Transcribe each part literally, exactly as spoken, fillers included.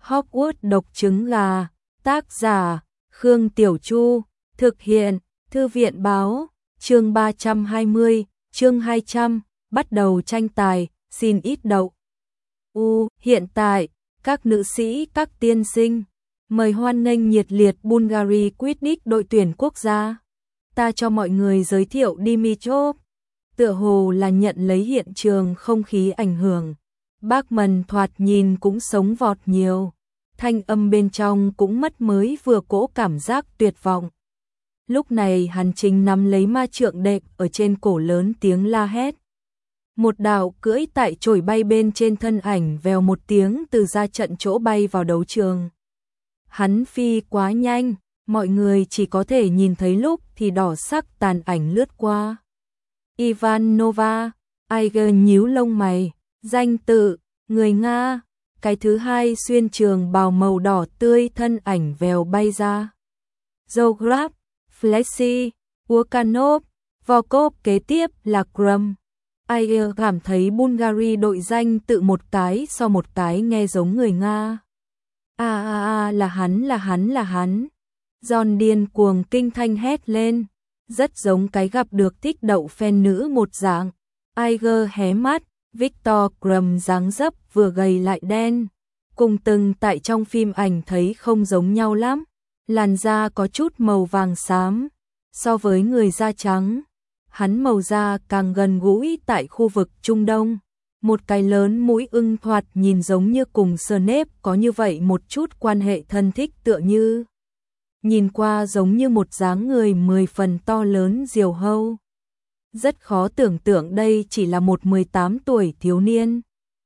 Hogwarts độc trứng gà, tác giả Khương Tiểu Chu, thực hiện Thư viện báo, chương ba trăm hai mươi, chương hai trăm, bắt đầu tranh tài, xin ít đậu. U, hiện tại, các nữ sĩ, các tiên sinh, mời hoan nghênh nhiệt liệt Bulgari Quidditch đội tuyển quốc gia. Ta cho mọi người giới thiệu Dimitrov, tựa hồ là nhận lấy hiện trường không khí ảnh hưởng. Bachman thoạt nhìn cũng sống vọt nhiều, thanh âm bên trong cũng mất mới vừa cỗ cảm giác tuyệt vọng. Lúc này hắn chính nắm lấy ma trượng đệm ở trên cổ lớn tiếng la hét. Một đạo cưỡi tại chổi bay bên trên thân ảnh vèo một tiếng từ ra trận chỗ bay vào đấu trường. Hắn phi quá nhanh, mọi người chỉ có thể nhìn thấy lúc thì đỏ sắc tàn ảnh lướt qua. Ivanova, Aiger nhíu lông mày, danh tự, người Nga, cái thứ hai xuyên trường bào màu đỏ tươi thân ảnh vèo bay ra. Zograf, Flexi, Urkanov, Volkov kế tiếp là Krum. Aiger cảm thấy Bulgari đội danh tự một cái so một cái nghe giống người Nga. À à à là hắn là hắn là hắn. John điên cuồng kinh thanh hét lên, rất giống cái gặp được thích đậu fan nữ một dạng. Aiger hé mắt, Victor Krum dáng dấp vừa gầy lại đen, cùng từng tại trong phim ảnh thấy không giống nhau lắm. Làn da có chút màu vàng xám, so với người da trắng, hắn màu da càng gần gũi tại khu vực Trung Đông. Một cái lớn mũi ưng thoạt nhìn giống như cùng Snape có như vậy một chút quan hệ thân thích tựa như. Nhìn qua giống như một dáng người mười phần to lớn diều hâu. Rất khó tưởng tượng đây chỉ là một mười tám tuổi thiếu niên.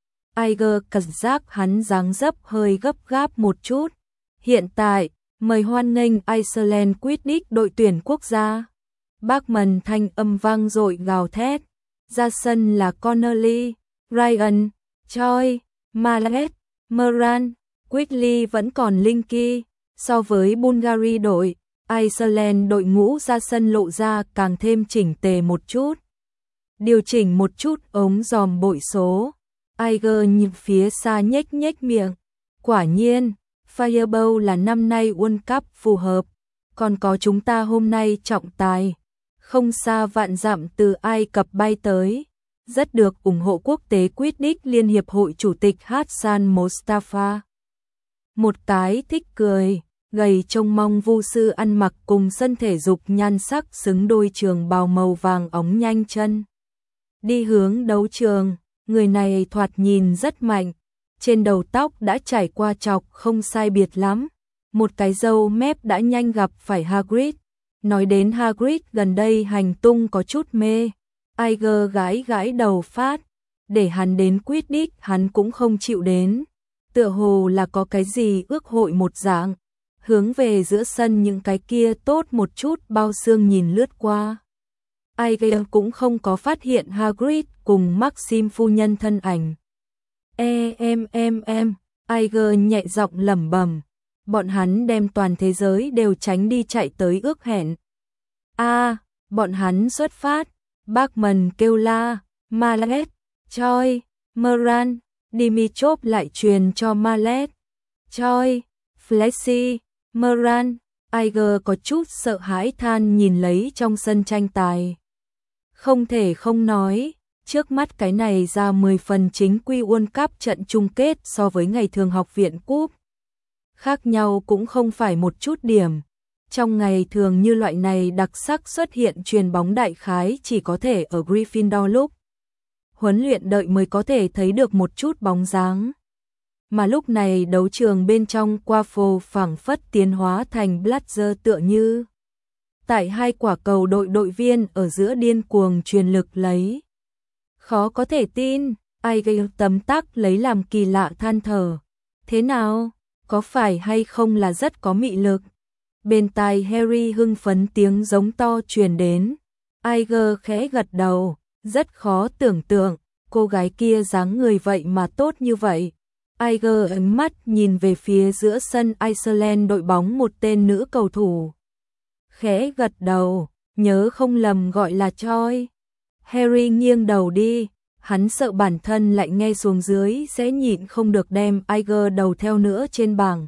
Aiger cảm giác hắn dáng dấp hơi gấp gáp một chút. Hiện tại, mời hoan nghênh Iceland Quidditch đội tuyển quốc gia. Bachman thanh âm vang dội gào thét. Ra sân là Connolly, Ryan, Choi, Mallet, Moran, Quigley vẫn còn Linky. So với Bulgari đội, Iceland đội ngũ ra sân lộ ra càng thêm chỉnh tề một chút. Điều chỉnh một chút ống giòm bội số. Aiger nhìn phía xa nhếch nhếch miệng. Quả nhiên, Fireball là năm nay World Cup phù hợp. Còn có chúng ta hôm nay trọng tài. Không xa vạn dặm từ Ai Cập bay tới. Rất được ủng hộ quốc tế Quidditch Liên hiệp hội chủ tịch Hassan Mostafa. Một cái thích cười, gầy trông mong vu sư ăn mặc cùng sân thể dục nhan sắc xứng đôi trường bào màu vàng óng nhanh chân. Đi hướng đấu trường, người này thoạt nhìn rất mạnh, trên đầu tóc đã trải qua chọc không sai biệt lắm, một cái râu mép đã nhanh gặp phải Hagrid. Nói đến Hagrid gần đây hành tung có chút mê, Aiger gãi gãi đầu phát, để hắn đến Quidditch hắn cũng không chịu đến, tựa hồ là có cái gì ước hội một dạng. Hướng về giữa sân những cái kia tốt một chút bao xương nhìn lướt qua. Aiger cũng không có phát hiện Hagrid cùng Maxim phu nhân thân ảnh. E em em em, Aiger nhẹ giọng lẩm bẩm, bọn hắn đem toàn thế giới đều tránh đi chạy tới ước hẹn. A, à, bọn hắn xuất phát, Bachman kêu la, Mallet, Choi, Moran, Dimitrov lại truyền cho Mallet, Choi, Flexi, Moran. Aiger có chút sợ hãi than nhìn lấy trong sân tranh tài. Không thể không nói, trước mắt cái này ra mười phần chính quy World Cup trận chung kết so với ngày thường học viện cúp. Khác nhau cũng không phải một chút điểm. Trong ngày thường như loại này đặc sắc xuất hiện truyền bóng đại khái chỉ có thể ở Gryffindor lúc huấn luyện đợi mới có thể thấy được một chút bóng dáng. Mà lúc này đấu trường bên trong Quaffle phảng phất tiến hóa thành Blazer tựa như. Tại hai quả cầu đội đội viên ở giữa điên cuồng truyền lực lấy. Khó có thể tin, Aiger tấm tắc lấy làm kỳ lạ than thở. Thế nào, có phải hay không là rất có mị lực? Bên tai Harry hưng phấn tiếng giống to truyền đến. Aiger khẽ gật đầu, rất khó tưởng tượng, cô gái kia dáng người vậy mà tốt như vậy. Aiger ánh mắt nhìn về phía giữa sân Iceland đội bóng một tên nữ cầu thủ. Khẽ gật đầu, nhớ không lầm gọi là Choi. Harry nghiêng đầu đi, Hắn sợ bản thân lại nghe xuống dưới sẽ nhịn không được đem Iger đầu theo nữa trên bảng.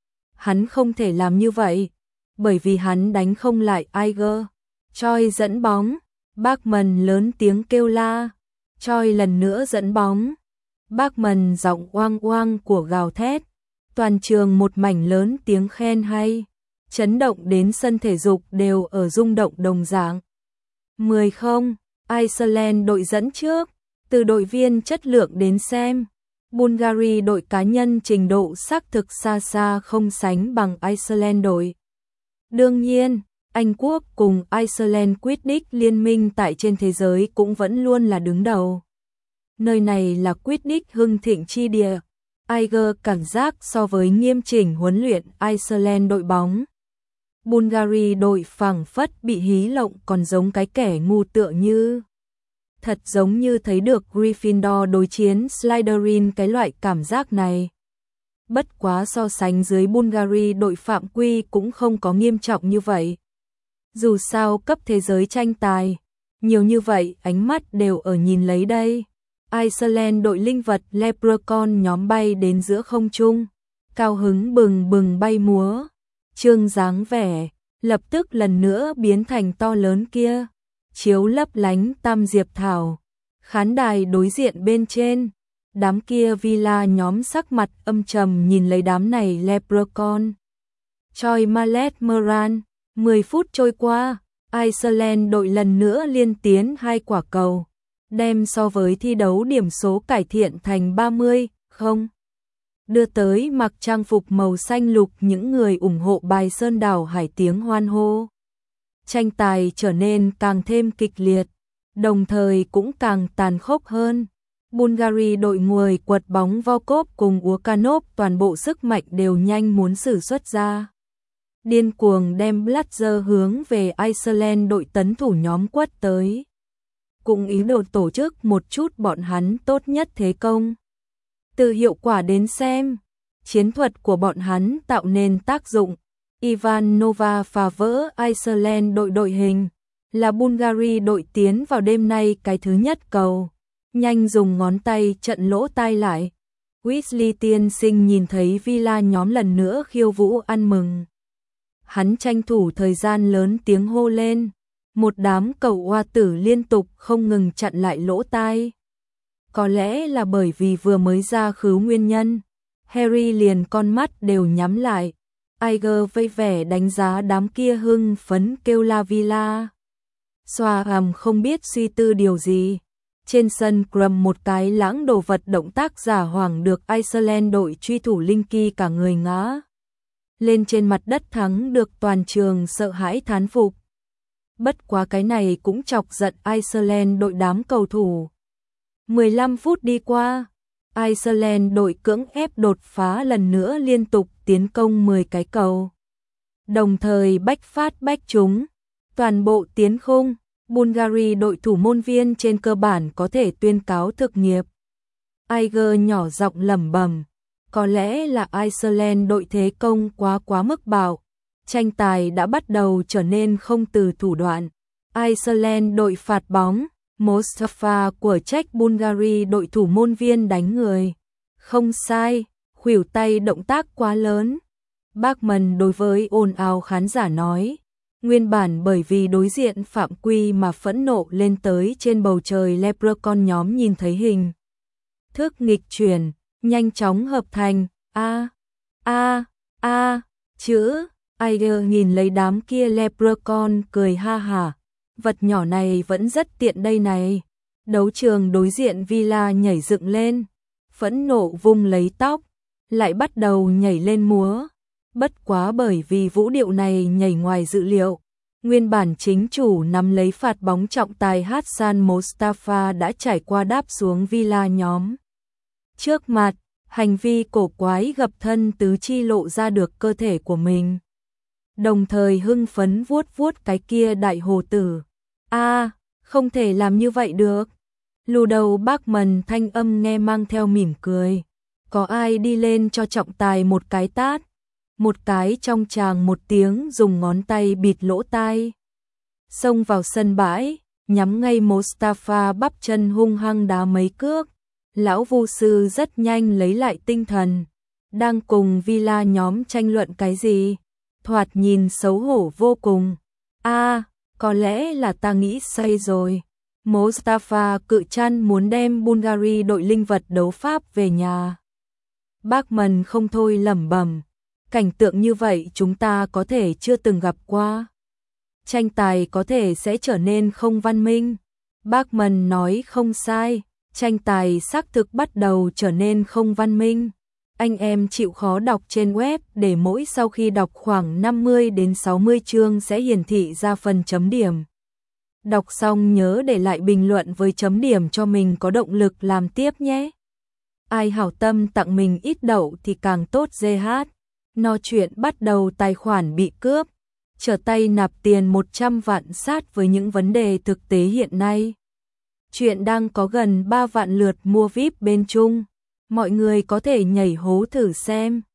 Hắn không thể làm như vậy, bởi vì hắn đánh không lại Iger. Choi dẫn bóng, Bachmann lớn tiếng kêu la. Choi lần nữa dẫn bóng. Bachmann giọng oang oang của gào thét. Toàn trường một mảnh lớn tiếng khen hay. Chấn động đến sân thể dục đều ở rung động đồng dạng. mười không, Iceland đội dẫn trước. Từ đội viên chất lượng đến xem, Bulgaria đội cá nhân trình độ xác thực xa xa không sánh bằng Iceland đội. Đương nhiên, Anh Quốc cùng Iceland Quidditch liên minh tại trên thế giới cũng vẫn luôn là đứng đầu. Nơi này là Quidditch hưng thịnh chi địa. Iger cảm giác so với nghiêm chỉnh huấn luyện Iceland đội bóng, Bulgaria đội phảng phất bị hí lộng, còn giống cái kẻ ngu tựa như. Thật giống như thấy được Gryffindor đối chiến Slytherin cái loại cảm giác này. Bất quá so sánh dưới Bulgaria đội phạm quy cũng không có nghiêm trọng như vậy. Dù sao cấp thế giới tranh tài, nhiều như vậy ánh mắt đều ở nhìn lấy đây. Iceland đội linh vật Leprechaun nhóm bay đến giữa không trung, cao hứng bừng bừng bay múa. Trương dáng vẻ, lập tức lần nữa biến thành to lớn kia. Chiếu lấp lánh tam diệp thảo. Khán đài đối diện bên trên, đám kia Villa nhóm sắc mặt âm trầm nhìn lấy đám này Leprechaun. Choi Mallet Moran, mười phút trôi qua, Iceland đội lần nữa liên tiến hai quả cầu, đem so với thi đấu điểm số cải thiện thành ba mươi không. Đưa tới mặc trang phục màu xanh lục những người ủng hộ bài Sơn Đảo Hải tiếng hoan hô. Tranh tài trở nên càng thêm kịch liệt, đồng thời cũng càng tàn khốc hơn. Bulgaria đội người quật bóng Volkov cùng Urkanov toàn bộ sức mạnh đều nhanh muốn sử xuất ra. Điên cuồng đem Blazer hướng về Iceland đội tấn thủ nhóm quất tới. Cũng ý đồ tổ chức một chút bọn hắn tốt nhất thế công. Từ hiệu quả đến xem, chiến thuật của bọn hắn tạo nên tác dụng. Ivanova phá vỡ Iceland đội đội hình, là Bulgaria đội tiến vào đêm nay cái thứ nhất cầu. Nhanh dùng ngón tay trận lỗ tai lại. Weasley tiên sinh nhìn thấy Villa nhóm lần nữa khiêu vũ ăn mừng. Hắn tranh thủ thời gian lớn tiếng hô lên. Một đám cầu oa tử liên tục không ngừng chặn lại lỗ tai. Có lẽ là bởi vì vừa mới ra khứ nguyên nhân, Harry liền con mắt đều nhắm lại. Iger vây vẻ đánh giá đám kia hưng phấn kêu la Villa. Xoa hàm không biết suy tư điều gì. Trên sân Crum một cái lãng đồ vật động tác giả hoàng được Iceland đội truy thủ Linky cả người ngã lên trên mặt đất, thắng được toàn trường sợ hãi thán phục. Bất quá cái này cũng chọc giận Iceland đội đám cầu thủ. mười lăm phút đi qua, Iceland đội cưỡng ép đột phá lần nữa liên tục tiến công mười cái cầu. Đồng thời bách phát bách trúng, toàn bộ tiến khung, Bulgaria đội thủ môn viên trên cơ bản có thể tuyên cáo thực nghiệp. Iger nhỏ giọng lẩm bẩm, có lẽ là Iceland đội thế công quá quá mức bạo. Tranh tài đã bắt đầu trở nên không từ thủ đoạn. Iceland đội phạt bóng, Mostafa của Czech Bulgaria đội thủ môn viên đánh người. Không sai, khuỷu tay động tác quá lớn. Bachmann đối với ồn ào khán giả nói, nguyên bản bởi vì đối diện phạm quy mà phẫn nộ lên tới trên bầu trời Leprechaun nhóm nhìn thấy hình thức nghịch chuyển, nhanh chóng hợp thành a a a chữ. Iger nhìn lấy đám kia Leprechaun cười ha hả, vật nhỏ này vẫn rất tiện đây này. Đấu trường đối diện Villa nhảy dựng lên, phẫn nộ vung lấy tóc, lại bắt đầu nhảy lên múa. Bất quá bởi vì vũ điệu này nhảy ngoài dự liệu, nguyên bản chính chủ nắm lấy phạt bóng trọng tài Hassan Mostafa đã trải qua đáp xuống Villa nhóm trước mặt. Hành vi cổ quái gập thân tứ chi lộ ra được cơ thể của mình, đồng thời hưng phấn vuốt vuốt cái kia đại hồ tử. A, à, không thể làm như vậy được. Lù đầu Bachmann thanh âm nghe mang theo mỉm cười. Có ai đi lên cho trọng tài một cái tát? Một cái trong tràng một tiếng dùng ngón tay bịt lỗ tai. Xông vào sân bãi, nhắm ngay Mustafa bắp chân hung hăng đá mấy cước. Lão Vu sư rất nhanh lấy lại tinh thần, đang cùng Villa nhóm tranh luận cái gì, thoạt nhìn xấu hổ vô cùng. A, à, có lẽ là ta nghĩ sai rồi. Mustafa cự chăn muốn đem Bulgari đội linh vật đấu Pháp về nhà. Bachmann không thôi lẩm bẩm, cảnh tượng như vậy chúng ta có thể chưa từng gặp qua. Tranh tài có thể sẽ trở nên không văn minh. Bachmann nói không sai, tranh tài xác thực bắt đầu trở nên không văn minh. Anh em chịu khó đọc trên web để mỗi sau khi đọc khoảng năm mươi đến sáu mươi chương sẽ hiển thị ra phần chấm điểm. Đọc xong nhớ để lại bình luận với chấm điểm cho mình có động lực làm tiếp nhé. Ai hảo tâm tặng mình ít đậu thì càng tốt giê hát. No chuyện bắt đầu tài khoản bị cướp, trở tay nạp tiền một trăm vạn sát với những vấn đề thực tế hiện nay. Chuyện đang có gần ba vạn lượt mua vi ai pi bên Trung. Mọi người có thể nhảy hố thử xem.